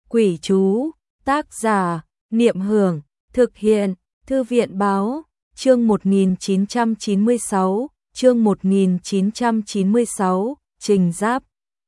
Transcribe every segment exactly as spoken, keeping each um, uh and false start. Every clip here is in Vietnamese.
Quỷ chú, tác giả, Niệm Hưởng, thực hiện, Thư viện báo, chương một nghìn chín trăm chín mươi sáu, chương một nghìn chín trăm chín mươi sáu, Trình Giáp.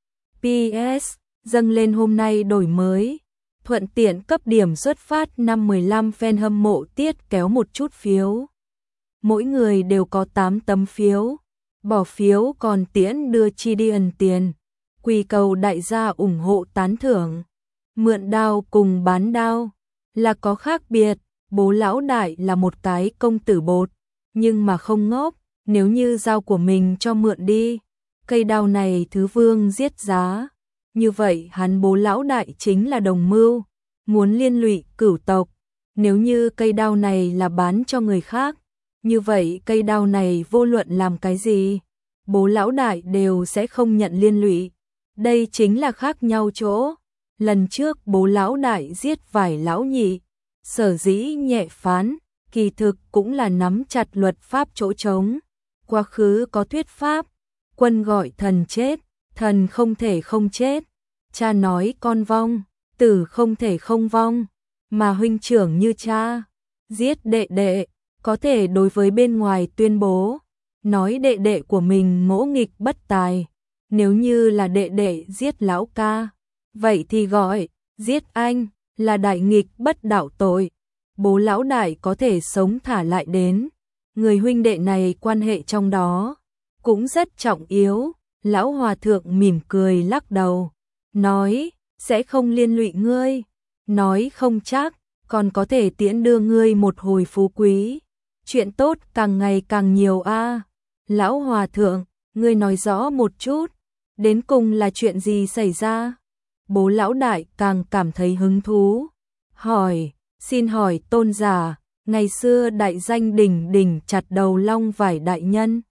pê ét, dâng lên hôm nay đổi mới, thuận tiện cấp điểm xuất phát năm mười lăm fan hâm mộ tiết kéo một chút phiếu. Mỗi người đều có tám tấm phiếu, bỏ phiếu còn tiễn đưa chi đi ẩn tiền, quy cầu đại gia ủng hộ tán thưởng. Mượn đao cùng bán đao là có khác biệt, bố lão đại là một cái công tử bột, nhưng mà không ngốc, nếu như dao của mình cho mượn đi, cây đao này thứ vương giết giá, như vậy hắn bố lão đại chính là đồng mưu, muốn liên lụy cửu tộc, nếu như cây đao này là bán cho người khác, như vậy cây đao này vô luận làm cái gì, bố lão đại đều sẽ không nhận liên lụy, đây chính là khác nhau chỗ. Lần trước bố lão đại giết vài lão nhị, sở dĩ nhẹ phán, kỳ thực cũng là nắm chặt luật pháp chỗ trống. Quá khứ có thuyết pháp, quân gọi thần chết, thần không thể không chết. Cha nói con vong, tử không thể không vong, mà huynh trưởng như cha, giết đệ đệ, có thể đối với bên ngoài tuyên bố, nói đệ đệ của mình ngỗ nghịch bất tài, nếu như là đệ đệ giết lão ca. Vậy thì gọi, giết anh, là đại nghịch bất đạo tội. Bố lão đại có thể sống thả lại đến. Người huynh đệ này quan hệ trong đó, cũng rất trọng yếu. Lão hòa thượng mỉm cười lắc đầu, nói, sẽ không liên lụy ngươi. Nói không chắc, còn có thể tiễn đưa ngươi một hồi phú quý. Chuyện tốt càng ngày càng nhiều a. Lão hòa thượng, ngươi nói rõ một chút, đến cùng là chuyện gì xảy ra? Bố lão đại càng cảm thấy hứng thú, hỏi, xin hỏi tôn giả, ngày xưa đại danh đỉnh đỉnh chặt đầu long vải đại nhân,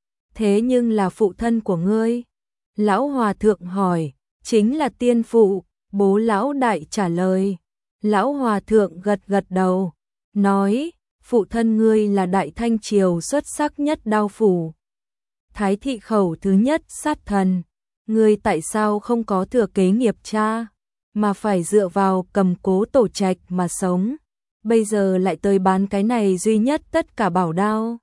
thế nhưng là phụ thân của ngươi. Lão hòa thượng hỏi, chính là tiên phụ. Bố lão đại trả lời. Lão hòa thượng gật gật đầu, nói, phụ thân ngươi là đại thanh triều xuất sắc nhất đao phủ, thái thị khẩu thứ nhất sát thần. Ngươi tại sao không có thừa kế nghiệp cha, mà phải dựa vào cầm cố tổ trạch mà sống, bây giờ lại tới bán cái này duy nhất tất cả bảo đao.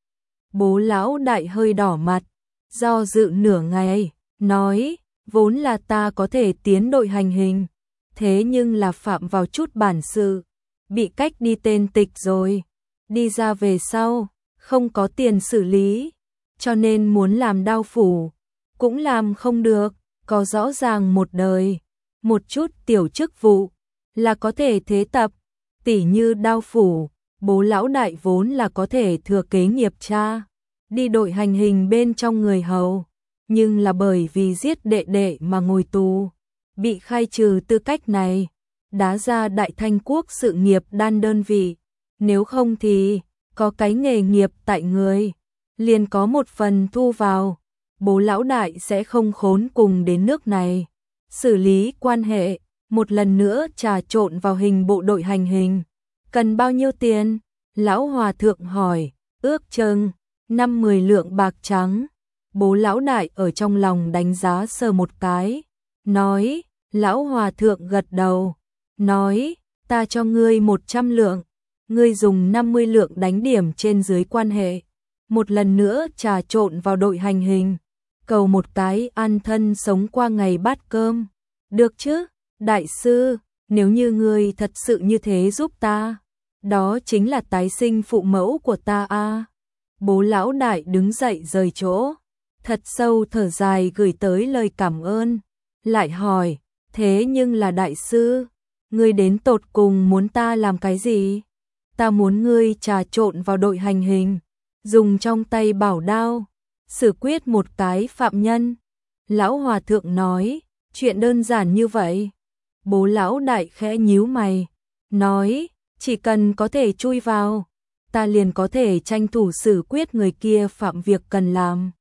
Bố lão đại hơi đỏ mặt, do dự nửa ngày, nói, vốn là ta có thể tiến đội hành hình, thế nhưng là phạm vào chút bản sự, bị cách đi tên tịch rồi, đi ra về sau, không có tiền xử lý, cho nên muốn làm đao phủ. Cũng làm không được, có rõ ràng một đời, một chút tiểu chức vụ, là có thể thế tập, tỉ như đao phủ, bố lão đại vốn là có thể thừa kế nghiệp cha, đi đội hành hình bên trong người hầu, nhưng là bởi vì giết đệ đệ mà ngồi tù, bị khai trừ tư cách này, đá ra đại thanh quốc sự nghiệp đan đơn vị, nếu không thì, có cái nghề nghiệp tại người, liền có một phần thu vào. Bố lão đại sẽ không khốn cùng đến nước này. Xử lý quan hệ, một lần nữa trà trộn vào hình bộ đội hành hình. Cần bao nhiêu tiền? Lão hòa thượng hỏi, ước chừng năm mười lượng bạc trắng. Bố lão đại ở trong lòng đánh giá sờ một cái. Nói, lão hòa thượng gật đầu. Nói, ta cho ngươi một trăm lượng. Ngươi dùng năm mươi lượng đánh điểm trên dưới quan hệ. Một lần nữa trà trộn vào đội hành hình. Cầu một cái an thân sống qua ngày bát cơm. Được chứ, đại sư, nếu như ngươi thật sự như thế giúp ta, đó chính là tái sinh phụ mẫu của ta a. À. Bố lão đại đứng dậy rời chỗ, thật sâu thở dài gửi tới lời cảm ơn, lại hỏi, thế nhưng là đại sư, ngươi đến tột cùng muốn ta làm cái gì? Ta muốn ngươi trà trộn vào đội hành hình, dùng trong tay bảo đao xử quyết một cái phạm nhân. Lão hòa thượng nói, chuyện đơn giản như vậy. Bố lão đại khẽ nhíu mày, nói, chỉ cần có thể chui vào, ta liền có thể tranh thủ xử quyết người kia phạm việc cần làm.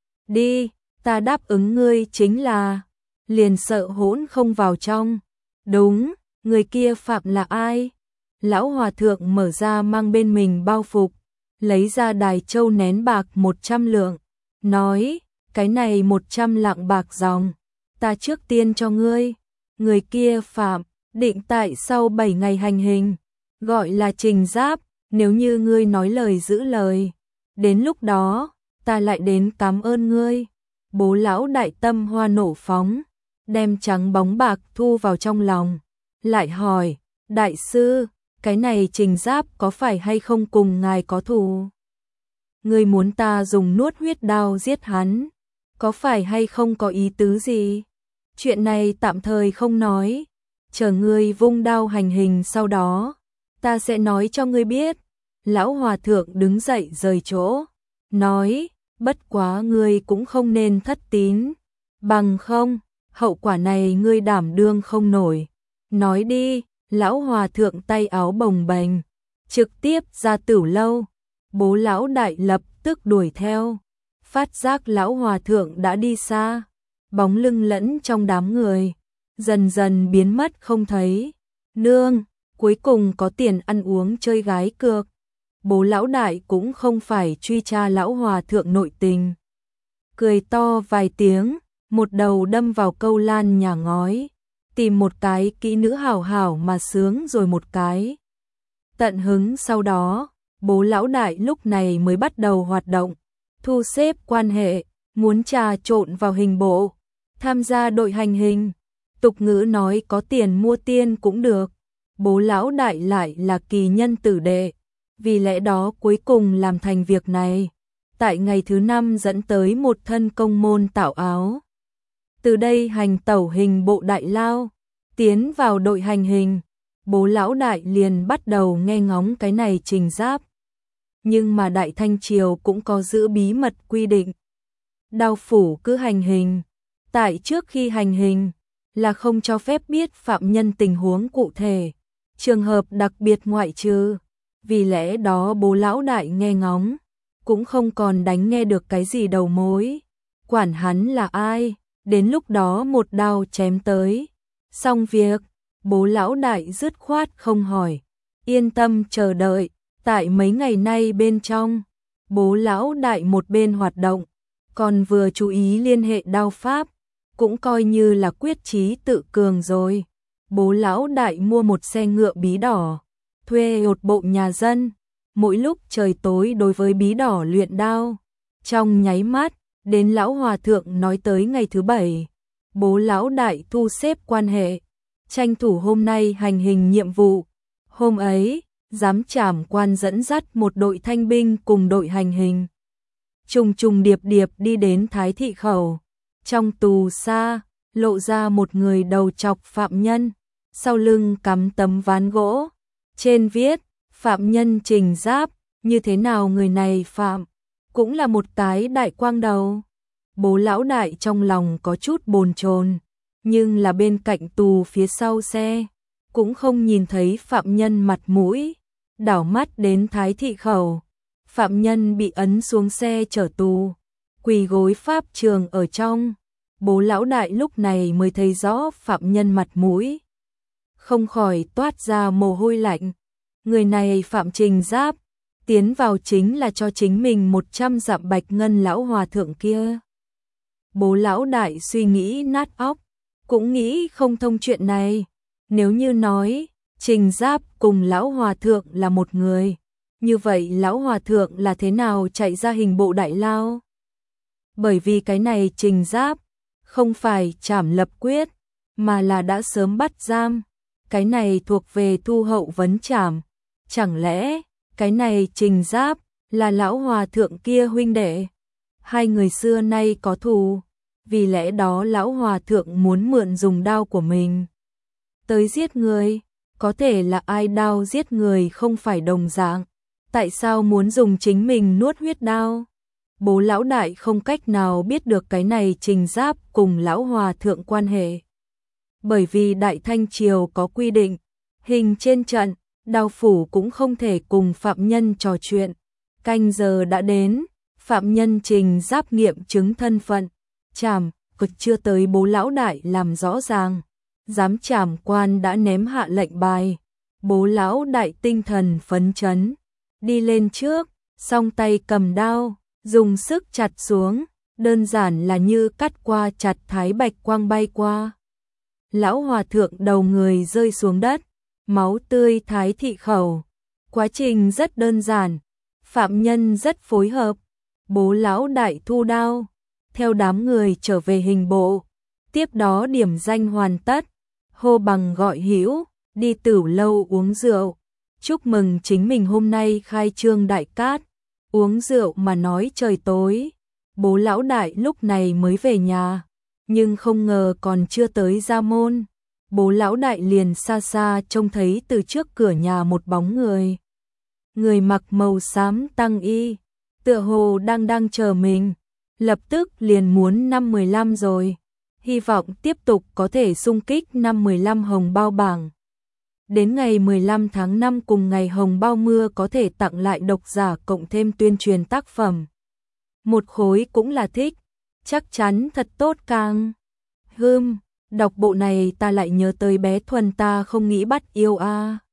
Đi, ta đáp ứng ngươi chính là, liền sợ hỗn không vào trong. Đúng, người kia phạm là ai? Lão hòa thượng mở ra mang bên mình bao phục, lấy ra đài châu nén bạc một trăm lượng. Nói, cái này một trăm lạng bạc dòng, ta trước tiên cho ngươi, người kia phạm, định tại sau bảy ngày hành hình, gọi là trình giáp, nếu như ngươi nói lời giữ lời, đến lúc đó, ta lại đến cảm ơn ngươi. Bố lão đại tâm hoa nổ phóng, đem trắng bóng bạc thu vào trong lòng, lại hỏi, đại sư, cái này trình giáp có phải hay không cùng ngài có thù? Ngươi muốn ta dùng nuốt huyết đao giết hắn, có phải hay không có ý tứ gì? Chuyện này tạm thời không nói, chờ ngươi vung đao hành hình sau đó, ta sẽ nói cho ngươi biết. Lão hòa thượng đứng dậy rời chỗ, nói, bất quá ngươi cũng không nên thất tín, bằng không, hậu quả này ngươi đảm đương không nổi. Nói đi, lão hòa thượng tay áo bồng bềnh, trực tiếp ra tửu lâu. Bố lão đại lập tức đuổi theo, phát giác lão hòa thượng đã đi xa, bóng lưng lẫn trong đám người, dần dần biến mất không thấy. Nương, cuối cùng có tiền ăn uống chơi gái cược. Bố lão đại cũng không phải truy tra lão hòa thượng nội tình. Cười to vài tiếng, một đầu đâm vào câu lan nhà ngói, tìm một cái kỹ nữ hảo hảo mà sướng rồi một cái. Tận hứng sau đó, bố lão đại lúc này mới bắt đầu hoạt động, thu xếp quan hệ, muốn trà trộn vào hình bộ, tham gia đội hành hình. Tục ngữ nói có tiền mua tiên cũng được, bố lão đại lại là kỳ nhân tử đệ, vì lẽ đó cuối cùng làm thành việc này. Tại ngày thứ năm dẫn tới một thân công môn tạo áo. Từ đây hành tẩu hình bộ đại lao, tiến vào đội hành hình, bố lão đại liền bắt đầu nghe ngóng cái này trình giáp. Nhưng mà Đại Thanh Triều cũng có giữ bí mật quy định. Đao phủ cứ hành hình, tại trước khi hành hình là không cho phép biết phạm nhân tình huống cụ thể, trường hợp đặc biệt ngoại trừ. Vì lẽ đó bố lão đại nghe ngóng, cũng không còn đánh nghe được cái gì đầu mối. Quản hắn là ai, đến lúc đó một đao chém tới. Xong việc, bố lão đại dứt khoát không hỏi, yên tâm chờ đợi. Tại mấy ngày nay bên trong, bố lão đại một bên hoạt động, còn vừa chú ý liên hệ đao pháp, cũng coi như là quyết chí tự cường rồi. Bố lão đại mua một xe ngựa bí đỏ, thuê một bộ nhà dân, mỗi lúc trời tối đối với bí đỏ luyện đao. Trong nháy mắt, đến lão hòa thượng nói tới ngày thứ bảy, bố lão đại thu xếp quan hệ, tranh thủ hôm nay hành hình nhiệm vụ. Hôm ấy, giám trảm quan dẫn dắt một đội thanh binh cùng đội hành hình, trùng trùng điệp điệp đi đến Thái Thị Khẩu. Trong tù xa, lộ ra một người đầu chọc phạm nhân, sau lưng cắm tấm ván gỗ, trên viết, phạm nhân trình giáp, như thế nào người này phạm, cũng là một cái đại quang đầu. Bố lão đại trong lòng có chút bồn chồn, nhưng là bên cạnh tù phía sau xe, cũng không nhìn thấy phạm nhân mặt mũi. Đảo mắt đến Thái Thị Khẩu, phạm nhân bị ấn xuống xe chở tù, quỳ gối pháp trường ở trong. Bố lão đại lúc này mới thấy rõ phạm nhân mặt mũi, không khỏi toát ra mồ hôi lạnh. Người này phạm trình giáp, tiến vào chính là cho chính mình một trăm dặm bạch ngân lão hòa thượng kia. Bố lão đại suy nghĩ nát óc, cũng nghĩ không thông chuyện này. Nếu như nói trình giáp cùng lão hòa thượng là một người, như vậy lão hòa thượng là thế nào chạy ra hình bộ đại lao? Bởi vì cái này trình giáp không phải trảm lập quyết, mà là đã sớm bắt giam. Cái này thuộc về thu hậu vấn trảm. Chẳng lẽ cái này trình giáp là lão hòa thượng kia huynh đệ? Hai người xưa nay có thù, vì lẽ đó lão hòa thượng muốn mượn dùng đao của mình tới giết người. Có thể là ai đao giết người không phải đồng dạng, tại sao muốn dùng chính mình nuốt huyết đao? Bố lão đại không cách nào biết được cái này trình giáp cùng lão hòa thượng quan hệ. Bởi vì Đại Thanh Triều có quy định, hình trên trận, đao phủ cũng không thể cùng phạm nhân trò chuyện. Canh giờ đã đến, phạm nhân trình giáp nghiệm chứng thân phận, trảm, cực chưa tới bố lão đại làm rõ ràng. Giám trảm quan đã ném hạ lệnh bài, bố lão đại tinh thần phấn chấn, đi lên trước, song tay cầm đao, dùng sức chặt xuống, đơn giản là như cắt qua chặt thái bạch quang bay qua. Lão hòa thượng đầu người rơi xuống đất, máu tươi thái thị khẩu. Quá trình rất đơn giản, phạm nhân rất phối hợp. Bố lão đại thu đao, theo đám người trở về hình bộ. Tiếp đó điểm danh hoàn tất, hô bằng gọi hữu, đi tửu lâu uống rượu. Chúc mừng chính mình hôm nay khai trương đại cát, uống rượu mà nói trời tối. Bố lão đại lúc này mới về nhà, nhưng không ngờ còn chưa tới ra môn. Bố lão đại liền xa xa trông thấy từ trước cửa nhà một bóng người. Người mặc màu xám tăng y, tựa hồ đang đang chờ mình, lập tức liền muốn năm mười lăm rồi. Hy vọng tiếp tục có thể xung kích năm mười lăm hồng bao bảng. Đến ngày mười lăm tháng năm cùng ngày hồng bao mưa có thể tặng lại độc giả cộng thêm tuyên truyền tác phẩm. Một khối cũng là thích, chắc chắn thật tốt càng. Hưm, đọc bộ này ta lại nhớ tới bé Thuần ta không nghĩ bắt yêu a. À.